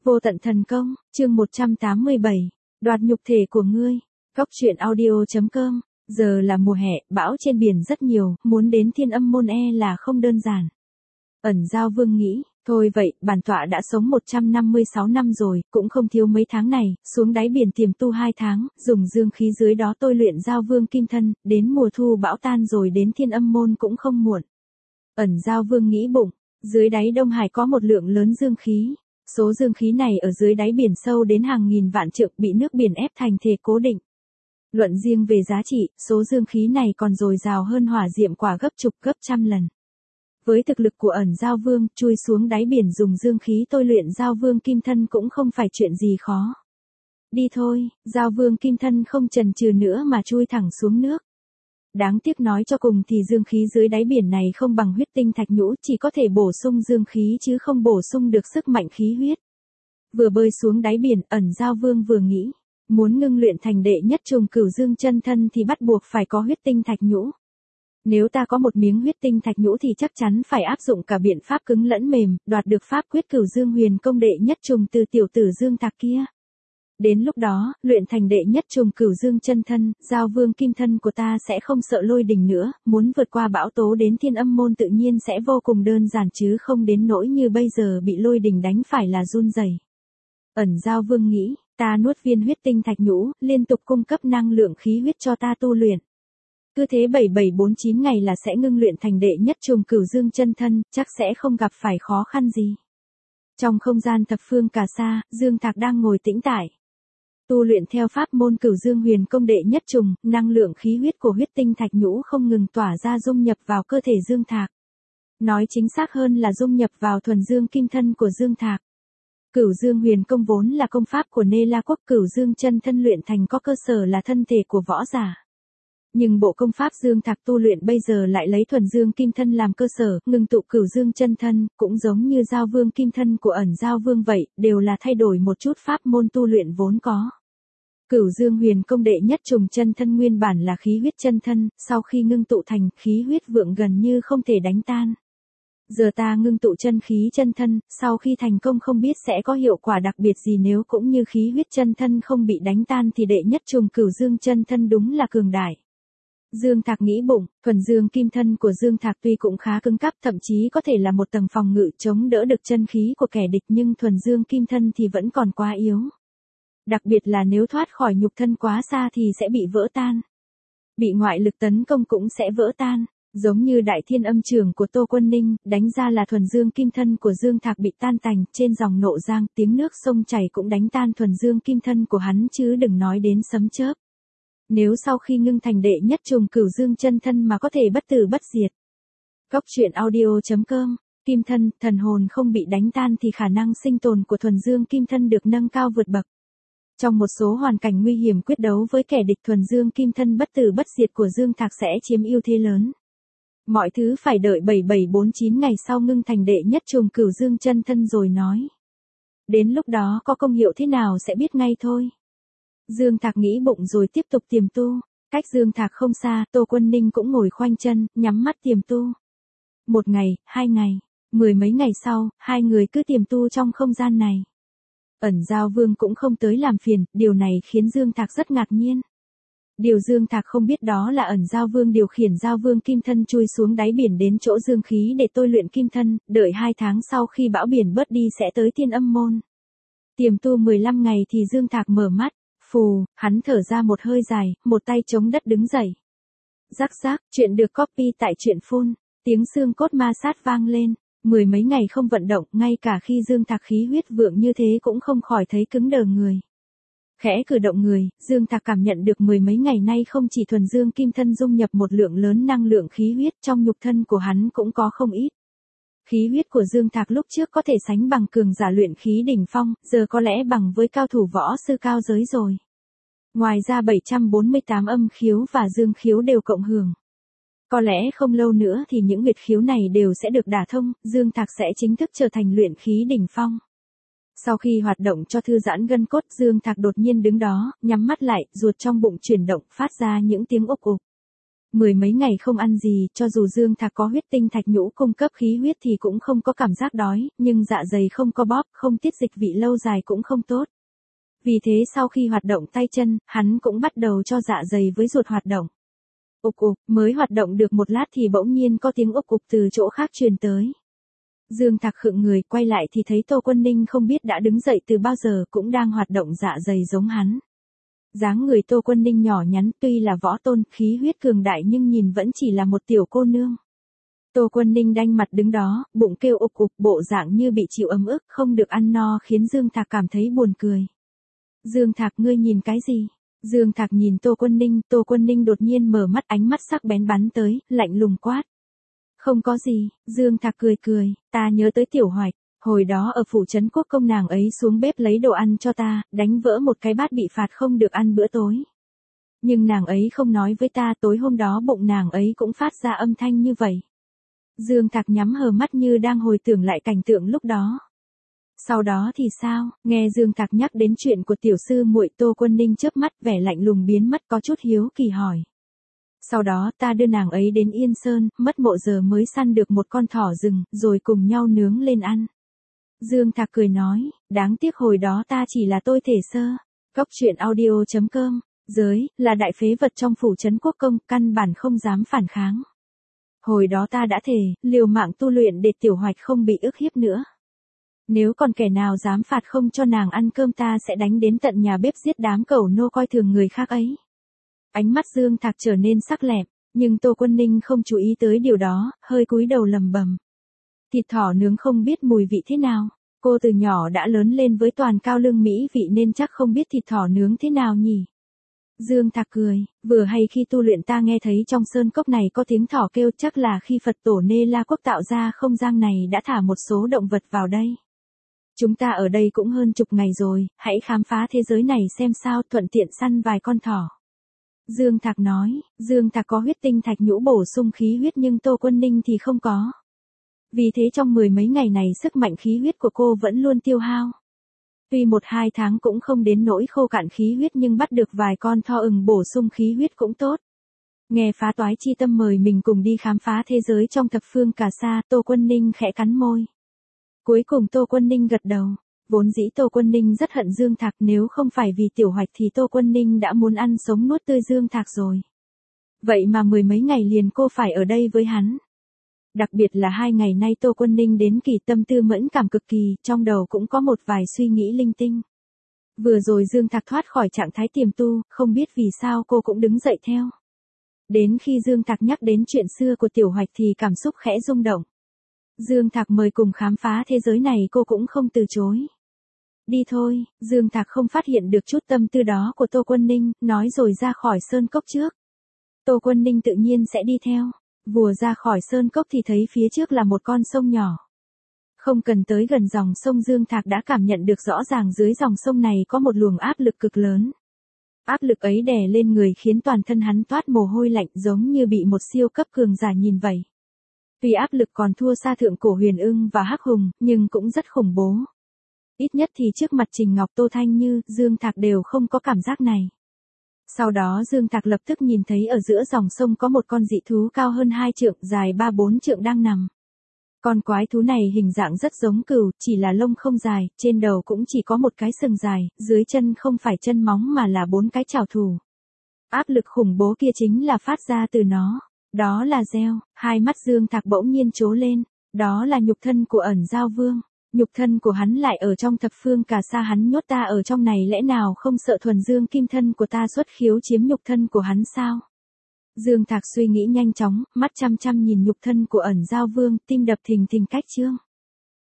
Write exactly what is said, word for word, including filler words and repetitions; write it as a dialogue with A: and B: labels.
A: Vô tận thần công, chương một trăm tám mươi bảy, đoạt nhục thể của ngươi. Cốc truyện audio chấm com. Giờ là mùa hè, bão trên biển rất nhiều, muốn đến Thiên Âm Môn e là không đơn giản. Ẩn Giao Vương nghĩ, thôi vậy, bản tọa đã sống một trăm năm mươi sáu năm rồi, cũng không thiếu mấy tháng này, xuống đáy biển tiềm tu hai tháng, dùng dương khí dưới đó tôi luyện Giao Vương kim thân, đến mùa thu bão tan rồi đến Thiên Âm Môn cũng không muộn. Ẩn Giao Vương nghĩ bụng, dưới đáy Đông Hải có một lượng lớn dương khí. Số dương khí này ở dưới đáy biển sâu đến hàng nghìn vạn trượng bị nước biển ép thành thể cố định. Luận riêng về giá trị, số dương khí này còn dồi dào hơn hỏa diệm quả gấp chục gấp trăm lần. Với thực lực của Ẩn Giao Vương, chui xuống đáy biển dùng dương khí tôi luyện Giao Vương kim thân cũng không phải chuyện gì khó. Đi thôi, Giao Vương kim thân không chần chừ nữa mà chui thẳng xuống nước. Đáng tiếc nói cho cùng thì dương khí dưới đáy biển này không bằng huyết tinh thạch nhũ, chỉ có thể bổ sung dương khí chứ không bổ sung được sức mạnh khí huyết. Vừa bơi xuống đáy biển, Ẩn Giao Vương vừa nghĩ, muốn ngưng luyện thành đệ nhất trùng cửu dương chân thân thì bắt buộc phải có huyết tinh thạch nhũ. Nếu ta có một miếng huyết tinh thạch nhũ thì chắc chắn phải áp dụng cả biện pháp cứng lẫn mềm, đoạt được pháp quyết cửu dương huyền công đệ nhất trùng từ tiểu tử Dương Thạc kia. Đến lúc đó, luyện thành đệ nhất trùng cửu dương chân thân, Giao Vương kim thân của ta sẽ không sợ lôi đình nữa, muốn vượt qua bão tố đến Thiên Âm Môn tự nhiên sẽ vô cùng đơn giản chứ không đến nỗi như bây giờ bị lôi đình đánh phải là run rẩy. Ẩn Giao Vương nghĩ, ta nuốt viên huyết tinh thạch nhũ, liên tục cung cấp năng lượng khí huyết cho ta tu luyện. Cứ thế bảy bảy bốn chín ngày là sẽ ngưng luyện thành đệ nhất trùng cửu dương chân thân, chắc sẽ không gặp phải khó khăn gì. Trong không gian thập phương cả xa, Dương Thạc đang ngồi tĩnh tại. Tu luyện theo pháp môn cửu dương huyền công đệ nhất trùng, năng lượng khí huyết của huyết tinh thạch nhũ không ngừng tỏa ra dung nhập vào cơ thể Dương Thạc. Nói chính xác hơn là dung nhập vào thuần dương kim thân của Dương Thạc. Cửu dương huyền công vốn là công pháp của Nê La Quốc, cửu dương chân thân luyện thành có cơ sở là thân thể của võ giả. Nhưng bộ công pháp Dương Thạc tu luyện bây giờ lại lấy thuần dương kim thân làm cơ sở, ngừng tụ cửu dương chân thân, cũng giống như Giao Vương kim thân của Ẩn Giao Vương vậy, đều là thay đổi một chút pháp môn tu luyện vốn có. Cửu dương huyền công đệ nhất trùng chân thân nguyên bản là khí huyết chân thân, sau khi ngưng tụ thành khí huyết vượng gần như không thể đánh tan. Giờ ta ngưng tụ chân khí chân thân, sau khi thành công không biết sẽ có hiệu quả đặc biệt gì, nếu cũng như khí huyết chân thân không bị đánh tan thì đệ nhất trùng cửu dương chân thân đúng là cường đại. Dương Thạc nghĩ bụng, thuần dương kim thân của Dương Thạc tuy cũng khá cứng cáp, thậm chí có thể là một tầng phòng ngự chống đỡ được chân khí của kẻ địch, nhưng thuần dương kim thân thì vẫn còn quá yếu. Đặc biệt là nếu thoát khỏi nhục thân quá xa thì sẽ bị vỡ tan. Bị ngoại lực tấn công cũng sẽ vỡ tan, giống như Đại Thiên Âm Trường của Tô Quân Ninh, đánh ra là thuần dương kim thân của Dương Thạc bị tan tành, trên dòng Nộ Giang, tiếng nước sông chảy cũng đánh tan thuần dương kim thân của hắn chứ đừng nói đến sấm chớp. Nếu sau khi ngưng thành đệ nhất trùng cửu dương chân thân mà có thể bất tử bất diệt. Cốc truyện audio chấm com. Kim thân, thần hồn không bị đánh tan thì khả năng sinh tồn của thuần dương kim thân được nâng cao vượt bậc. Trong một số hoàn cảnh nguy hiểm quyết đấu với kẻ địch, thuần dương kim thân bất tử bất diệt của Dương Thạc sẽ chiếm ưu thế lớn. Mọi thứ phải đợi bảy bảy bốn chín ngày sau ngưng thành đệ nhất trùng cửu dương chân thân rồi nói. Đến lúc đó có công hiệu thế nào sẽ biết ngay thôi. Dương Thạc nghĩ bụng rồi tiếp tục tiềm tu. Cách Dương Thạc không xa, Tô Quân Ninh cũng ngồi khoanh chân, nhắm mắt tiềm tu. Một ngày, hai ngày, mười mấy ngày sau, hai người cứ tiềm tu trong không gian này. Ẩn Giao Vương cũng không tới làm phiền, điều này khiến Dương Thạc rất ngạc nhiên. Điều Dương Thạc không biết đó là Ẩn Giao Vương điều khiển Giao Vương kim thân chui xuống đáy biển đến chỗ dương khí để tôi luyện kim thân, đợi hai tháng sau khi bão biển bớt đi sẽ tới Thiên Âm Môn. Tiềm tu mười lăm ngày thì Dương Thạc mở mắt, phù, hắn thở ra một hơi dài, một tay chống đất đứng dậy. Rắc rắc, chuyện được copy tại truyện phun, tiếng xương cốt ma sát vang lên. Mười mấy ngày không vận động, ngay cả khi Dương Thạc khí huyết vượng như thế cũng không khỏi thấy cứng đờ người. Khẽ cử động người, Dương Thạc cảm nhận được mười mấy ngày nay không chỉ thuần dương kim thân dung nhập một lượng lớn năng lượng khí huyết, trong nhục thân của hắn cũng có không ít. Khí huyết của Dương Thạc lúc trước có thể sánh bằng cường giả luyện khí đỉnh phong, giờ có lẽ bằng với cao thủ võ sư cao giới rồi. Ngoài ra bảy trăm bốn mươi tám âm khiếu và dương khiếu đều cộng hưởng. Có lẽ không lâu nữa thì những huyệt khiếu này đều sẽ được đả thông, Dương Thạc sẽ chính thức trở thành luyện khí đỉnh phong. Sau khi hoạt động cho thư giãn gân cốt, Dương Thạc đột nhiên đứng đó, nhắm mắt lại, ruột trong bụng chuyển động, phát ra những tiếng ục ục. Mười mấy ngày không ăn gì, cho dù Dương Thạc có huyết tinh thạch nhũ cung cấp khí huyết thì cũng không có cảm giác đói, nhưng dạ dày không có bóp, không tiết dịch vị lâu dài cũng không tốt. Vì thế sau khi hoạt động tay chân, hắn cũng bắt đầu cho dạ dày với ruột hoạt động. Ục ục, mới hoạt động được một lát thì bỗng nhiên có tiếng ục ục từ chỗ khác truyền tới. Dương Thạc khựng người, quay lại thì thấy Tô Quân Ninh không biết đã đứng dậy từ bao giờ, cũng đang hoạt động dạ dày giống hắn. Dáng người Tô Quân Ninh nhỏ nhắn, tuy là võ tôn, khí huyết cường đại nhưng nhìn vẫn chỉ là một tiểu cô nương. Tô Quân Ninh đanh mặt đứng đó, bụng kêu ục ục, bộ dạng như bị chịu ấm ức, không được ăn no khiến Dương Thạc cảm thấy buồn cười. Dương Thạc, ngươi nhìn cái gì? Dương Thạc nhìn Tô Quân Ninh, Tô Quân Ninh đột nhiên mở mắt, ánh mắt sắc bén bắn tới, lạnh lùng quát. Không có gì, Dương Thạc cười cười, ta nhớ tới Tiểu Hoạch, hồi đó ở phủ trấn Quốc công nàng ấy xuống bếp lấy đồ ăn cho ta, đánh vỡ một cái bát bị phạt không được ăn bữa tối. Nhưng nàng ấy không nói với ta, tối hôm đó bụng nàng ấy cũng phát ra âm thanh như vậy. Dương Thạc nhắm hờ mắt như đang hồi tưởng lại cảnh tượng lúc đó. Sau đó thì sao? Nghe Dương Thạc nhắc đến chuyện của tiểu sư muội, Tô Quân Ninh chớp mắt, vẻ lạnh lùng biến mất, có chút hiếu kỳ hỏi. Sau đó ta đưa nàng ấy đến Yên Sơn, mất một giờ mới săn được một con thỏ rừng, rồi cùng nhau nướng lên ăn. Dương Thạc cười nói, đáng tiếc hồi đó ta chỉ là tôi thể sơ. Cốc truyện audio chấm com, giới, là đại phế vật trong phủ trấn Quốc công, căn bản không dám phản kháng. Hồi đó ta đã thề, liều mạng tu luyện để Tiểu Hoạch không bị ức hiếp nữa. Nếu còn kẻ nào dám phạt không cho nàng ăn cơm ta sẽ đánh đến tận nhà bếp giết đám cẩu nô coi thường người khác ấy. Ánh mắt Dương Thạc trở nên sắc lẹm, nhưng Tô Quân Ninh không chú ý tới điều đó, hơi cúi đầu lầm bầm. Thịt thỏ nướng không biết mùi vị thế nào, cô từ nhỏ đã lớn lên với toàn cao lương mỹ vị nên chắc không biết thịt thỏ nướng thế nào nhỉ. Dương Thạc cười, vừa hay khi tu luyện ta nghe thấy trong sơn cốc này có tiếng thỏ kêu, chắc là khi Phật tổ Nê La Quốc tạo ra không gian này đã thả một số động vật vào đây. Chúng ta ở đây cũng hơn chục ngày rồi, hãy khám phá thế giới này xem sao, thuận tiện săn vài con thỏ. Dương Thạc nói, Dương Thạc có huyết tinh thạch nhũ bổ sung khí huyết nhưng Tô Quân Ninh thì không có. Vì thế trong mười mấy ngày này sức mạnh khí huyết của cô vẫn luôn tiêu hao. Tuy một hai tháng cũng không đến nỗi khô cạn khí huyết nhưng bắt được vài con thỏ ừng bổ sung khí huyết cũng tốt. Nghe phá toái chi tâm mời mình cùng đi khám phá thế giới trong thập phương Cà Sa, Tô Quân Ninh khẽ cắn môi. Cuối cùng Tô Quân Ninh gật đầu. Vốn dĩ Tô Quân Ninh rất hận Dương Thạc, nếu không phải vì Tiểu Hoạch thì Tô Quân Ninh đã muốn ăn sống nuốt tươi Dương Thạc rồi. Vậy mà mười mấy ngày liền cô phải ở đây với hắn. Đặc biệt là hai ngày nay Tô Quân Ninh đến kỳ tâm tư mẫn cảm cực kỳ, trong đầu cũng có một vài suy nghĩ linh tinh. Vừa rồi Dương Thạc thoát khỏi trạng thái tiềm tu, không biết vì sao cô cũng đứng dậy theo. Đến khi Dương Thạc nhắc đến chuyện xưa của Tiểu Hoạch thì cảm xúc khẽ rung động. Dương Thạc mời cùng khám phá thế giới này cô cũng không từ chối. Đi thôi, Dương Thạc không phát hiện được chút tâm tư đó của Tô Quân Ninh, nói rồi ra khỏi sơn cốc trước. Tô Quân Ninh tự nhiên sẽ đi theo. Vừa ra khỏi sơn cốc thì thấy phía trước là một con sông nhỏ. Không cần tới gần dòng sông, Dương Thạc đã cảm nhận được rõ ràng dưới dòng sông này có một luồng áp lực cực lớn. Áp lực ấy đè lên người khiến toàn thân hắn toát mồ hôi lạnh, giống như bị một siêu cấp cường giả nhìn vậy. Tuy áp lực còn thua xa thượng cổ Huyền Ưng và Hắc Hùng, nhưng cũng rất khủng bố. Ít nhất thì trước mặt Trình Ngọc, Tô Thanh Như, Dương Thạc đều không có cảm giác này. Sau đó Dương Thạc lập tức nhìn thấy ở giữa dòng sông có một con dị thú cao hơn hai trượng, dài ba bốn trượng đang nằm. Con quái thú này hình dạng rất giống cừu, chỉ là lông không dài, trên đầu cũng chỉ có một cái sừng dài, dưới chân không phải chân móng mà là bốn cái chảo thủ. Áp lực khủng bố kia chính là phát ra từ nó. Đó là gieo, hai mắt Dương Thạc bỗng nhiên trố lên, đó là nhục thân của Ẩn Giao Vương. Nhục thân của hắn lại ở trong thập phương Cà Sa, hắn nhốt ta ở trong này lẽ nào không sợ thuần dương kim thân của ta xuất khiếu chiếm nhục thân của hắn sao? Dương Thạc suy nghĩ nhanh chóng, mắt chăm chăm nhìn nhục thân của Ẩn Giao Vương, tim đập thình thình cách chương.